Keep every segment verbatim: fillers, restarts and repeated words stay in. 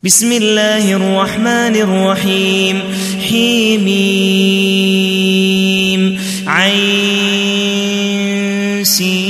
بسم الله الرحمن الرحيم حميم عين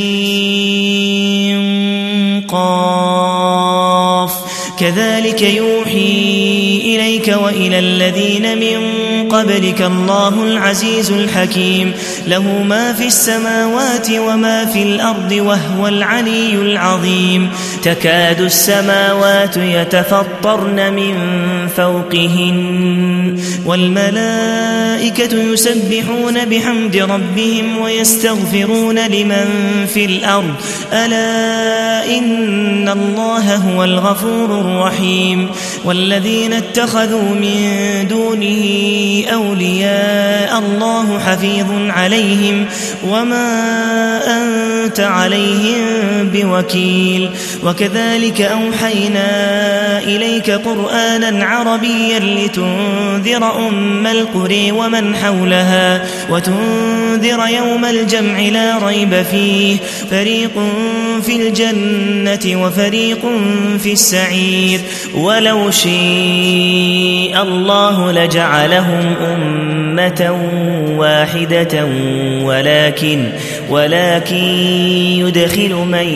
سين قاف كذلك يوحي إليك وإلى الذين من قبلك الله العزيز الحكيم له ما في السماوات وما في الأرض وهو العلي العظيم تكاد السماوات يتفطرن من فوقهن والملائكة يسبحون بحمد ربهم ويستغفرون لمن في الأرض ألا إن الله هو الغفور الرحيم والذين اتخذوا من دونه أولياء الله حفيظ عليهم وما أنت عليهم بوكيل وكذلك أوحينا إليك قرآنا عربيا لتنذر أم القرى ومن حولها وتنذر يوم الجمع لا ريب فيه فريق في الجنة وفريق في السعير ولو شاء الله لجعلهم أمة واحدة ولكن ولكن يدخل من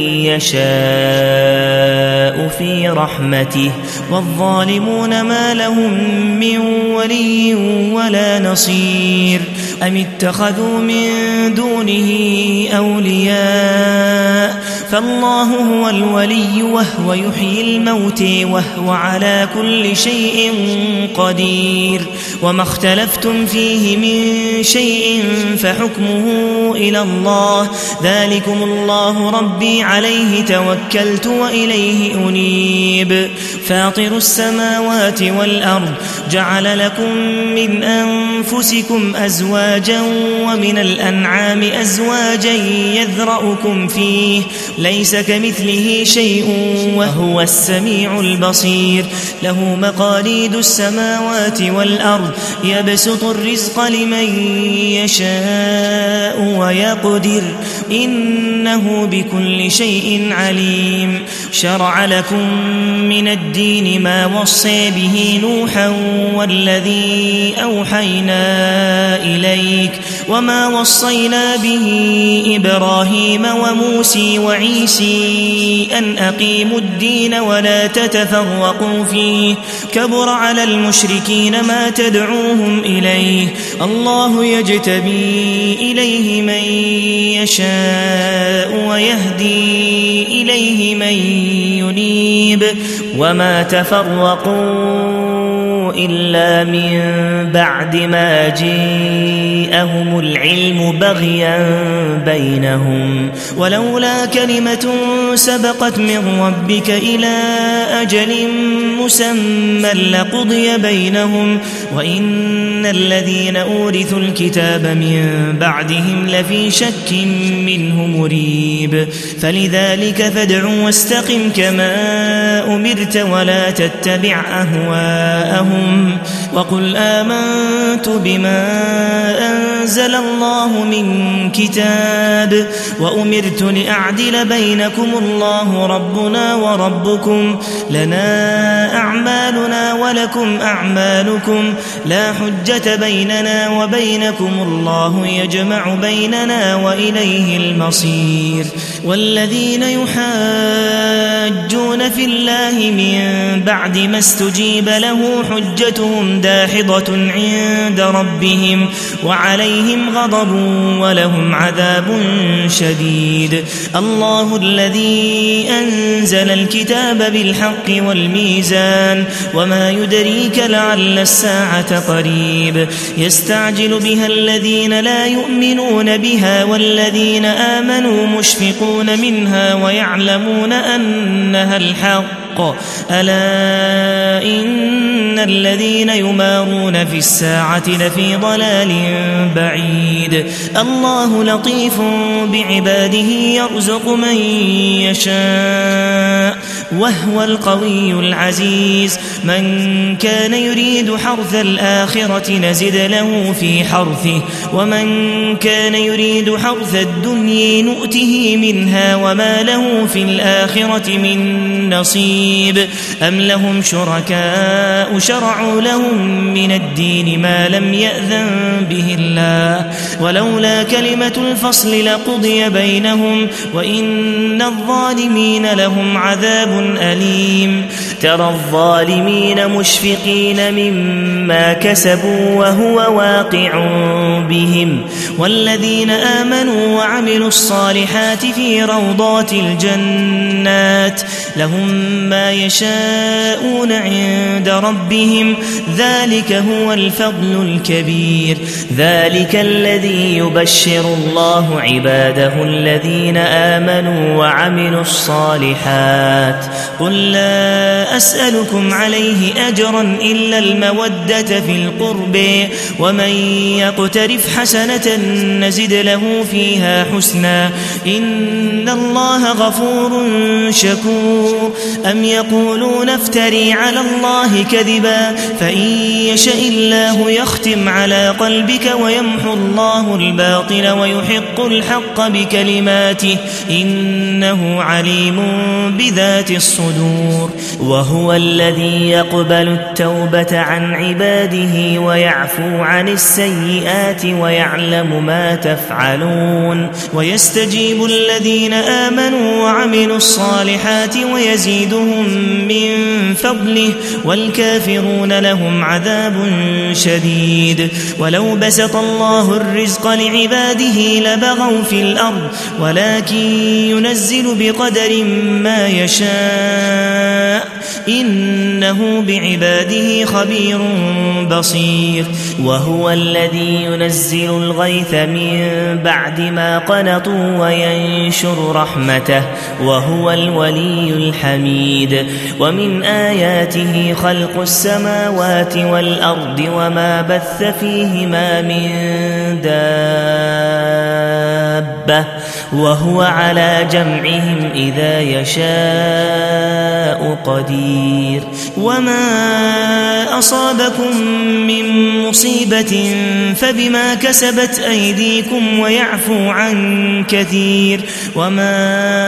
يشاء في رحمته والظالمون ما لهم من ولي ولا نصير أم اتخذوا من دونه أولياء فالله هو الولي وهو يحيي الموت وهو على كل شيء قدير وما اختلفتم فيه من شيء فحكمه إلى الله ذلكم الله ربي عليه توكلت وإليه أنيب فاطر السماوات والأرض جعل لكم من أنفسكم أزواجا ومن الأنعام أزواجا يذرأكم فيه ليس كمثله شيء وهو السميع البصير له مقاليد السماوات والأرض يبسط الرزق لمن يشاء ويقدر إنه بكل شيء عليم شرع لكم من الدين ما وصى به نوحا والذي أوحينا إليك وما وصينا به إبراهيم وموسى وعيسى أن أقيموا الدين ولا تتفرقوا فيه كبر على المشركين ما تدعوهم إليه الله يجتبي إليه من يشاء ويهدي إليه من ينيب وما تفرقوا إلا من بعد ما جاءهم العلم بغيا بينهم ولولا كلمة سبقت من ربك إلى أجل مسمى لقضي بينهم وإن الذين أورثوا الكتاب من بعدهم لفي شك منه مريب فلذلك فادع واستقم كما أمرت ولا تتبع أهواءهم وقل آمنت بما أنزل الله من كتاب وأمرت لأعدل بينكم الله ربنا وربكم لنا أعمالنا ولكم أعمالكم لا حجة بيننا وبينكم الله يجمع بيننا وإليه المصير والذين يحاجون في الله من بعد ما استجيب له حجتهم داحضة عند ربهم وعليهم غضب ولهم عذاب شديد الله الذي أنزل الكتاب بالحق والميزان وما يدريك لعل الساعة قريب يستعجل بها الذين لا يؤمنون بها والذين آمنوا مشفقون منها ويعلمون أنها الحق ألا إن الذين يمارون في الساعة لفي ضلال بعيد الله لطيف بعباده يرزق من يشاء وهو القوي العزيز. من كان يريد حرث الآخرة نزد له في حرثه ومن كان يريد حرث الدنيا نؤته منها وما له في الآخرة من نصيب. أم لهم شركاء شرعوا لهم من الدين ما لم يأذن به الله ولولا كلمة الفصل لقضي بينهم وإن الظالمين لهم عذاب أليم. ترى الظالمين مشفقين مما كسبوا وهو واقع بهم والذين آمنوا وعملوا الصالحات في روضات الجنات لهم ما يشاءون عند ربهم ذلك هو الفضل الكبير. ذلك الذي يبشر الله عباده الذين آمنوا وعملوا الصالحات. قل لا أسألكم عليه أجرا إلا المودة في القرب ومن يقترف حسنة نزد له فيها حسنا إن الله غفور شكور. أم يقولون افتري على الله كذبا فإن يشاء الله يختم على قلبك ويمحو الله الباطل ويحق الحق بكلماته إنه عليم بذات الصدور. وهو الذي يقبل التوبة عن عباده ويعفو عن السيئات ويعلم ما تفعلون ويستجيب الذين آمنوا وعملوا الصالحات ويزيدهم من فضله والكافرون لهم عذاب شديد. ولو بسط الله الرزق لعباده لبغوا في الأرض ولكن ينزل بقدر ما يشاء إنه بعباده خبير بصير. وهو الذي ينزل الغيث من بعد ما قنطوا وينشر رحمته وهو الولي الحميد. ومن آياته خلق السماوات والأرض وما بث فيهما من دابة وهو على جمعهم إذا يشاء قدير. وما أصابكم من مصيبة فبما كسبت أيديكم ويعفو عن كثير وما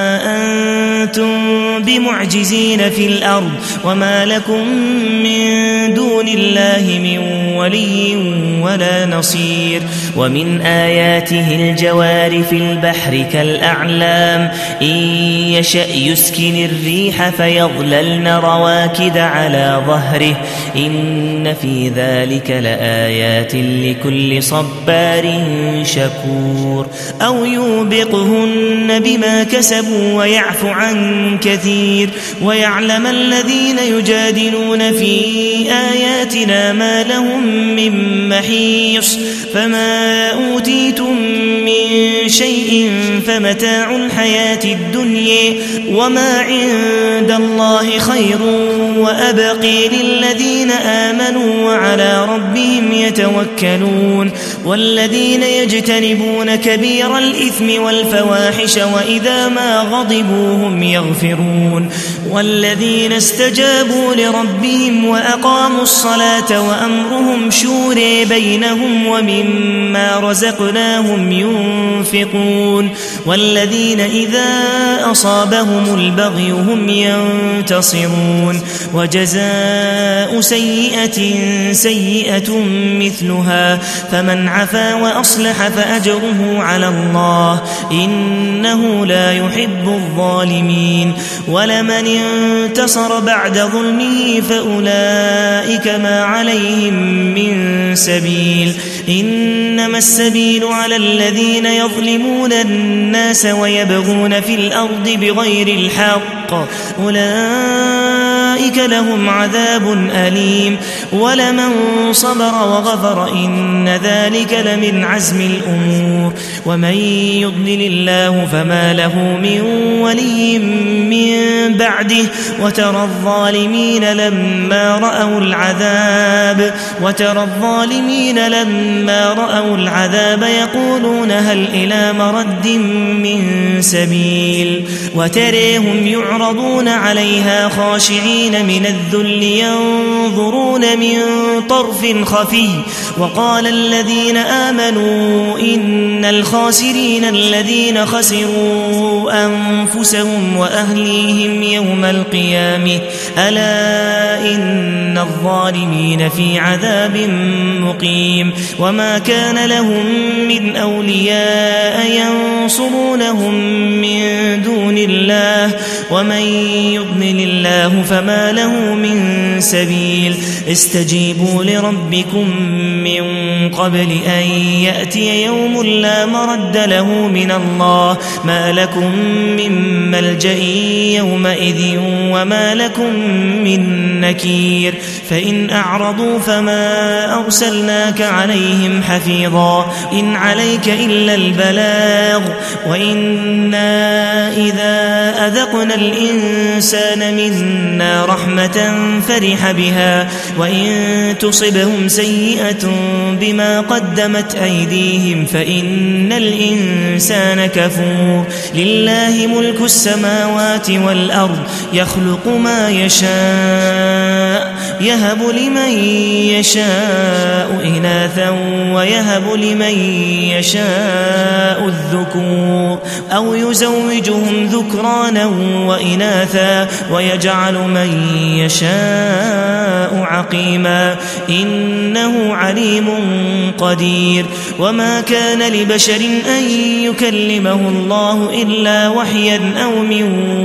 أنتم بمعجزين في الأرض وما لكم من دون الله من ولي ولا نصير. ومن آياته الجوار في البحر كالأعلام إن يشأ يسكن الريح فيظللن رواكد على ظهره إن في ذلك لآيات لكل صبار شكور. أو يوبقهن بما كسبوا ويعفو عن كثير ويعلم الذين يجادلون في آياتنا ما لهم من محيص. فما أوتيتم من شيء فمتاع الحياة الدنيا وما عند الله خير وأبقي للذين آمنوا وعلى ربهم يتوكلون. والذين يجتنبون كبير الإثم والفواحش وإذا ما غضبوا هم يغفرون. والذين استجابوا لربهم وأقاموا الصلاة وأمرهم شورى بينهم ومما رزقناهم ينفقون. والذين إذا أصابهم البغي هم ينتصرون. وجزاء سيئة سيئة مثلها فمن عفا وأصلح فأجره على الله إنه لا يحب الظالمين. ولمن انتصر بعد ظلمه فأولئك ما عليهم من سبيل إنما السبيل على الذين يظلمون الناس ويبغون في الأرض بغير الحق أولئك فأولئك لهم عذاب أليم ولمن صبر وغفر إن ذلك لمن عزم الأمور ومن يضلل الله فما له من ولي من بعده وترى الظالمين لما رأوا العذاب وترى الظالمين لما رأوا العذاب يقولون هل إلى مرد من سبيل وتريهم يعرضون عليها خاشعين من الذل ينظرون من طرف خفي وقال الذين آمنوا إن الخاسرين الذين خسروا أنفسهم وأهليهم يوم القيامة ألا إن الظالمين في عذاب مقيم وما كان لهم من أولياء ينصرونهم من دون الله ومن يضلل الله فما له من سبيل استجيبوا لربكم من قبل أن يأتي يوم لا مرد له من الله ما لكم من ملجأ يومئذ وما لكم من نكير فإن أعرضوا فما أرسلناك عليهم حفيظا إن عليك إلا البلاغ وإنا إذا أذقنا الإنسان منا رحمة فرح بها وإن تصبهم سيئة بما قدمت أيديهم فإن الإنسان كفور لله ملك السماوات والأرض يخلق ما يشاء يهب لمن يشاء إناثا ويهب لمن يشاء الذكور أو يزوجهم ذكرانا وإناثا ويجعل من يشاء عقيما إنه عليم قدير وما كان لبشر أن يكلمه الله إلا وحيا أو من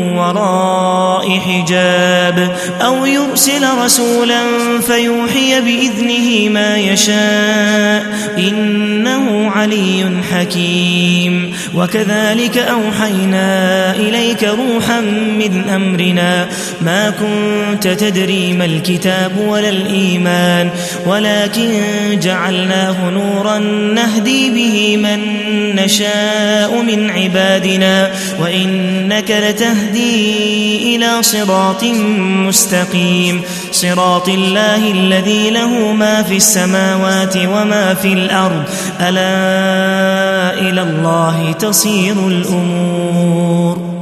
وراء حجاب أو يرسل رسولا فيوحي بإذنه ما يشاء إنه علي حكيم وكذلك أوحينا إليك روحا من أمرنا ما كنت تدري ما الكتاب ولا الإيمان ولكن جعلناه نورا نهدي به من نشاء من عبادنا وإنك لتهدي إلى صراط مستقيم صراط الله الذي له ما في السماوات وما في الأرض ألا إلى الله تصير الأمور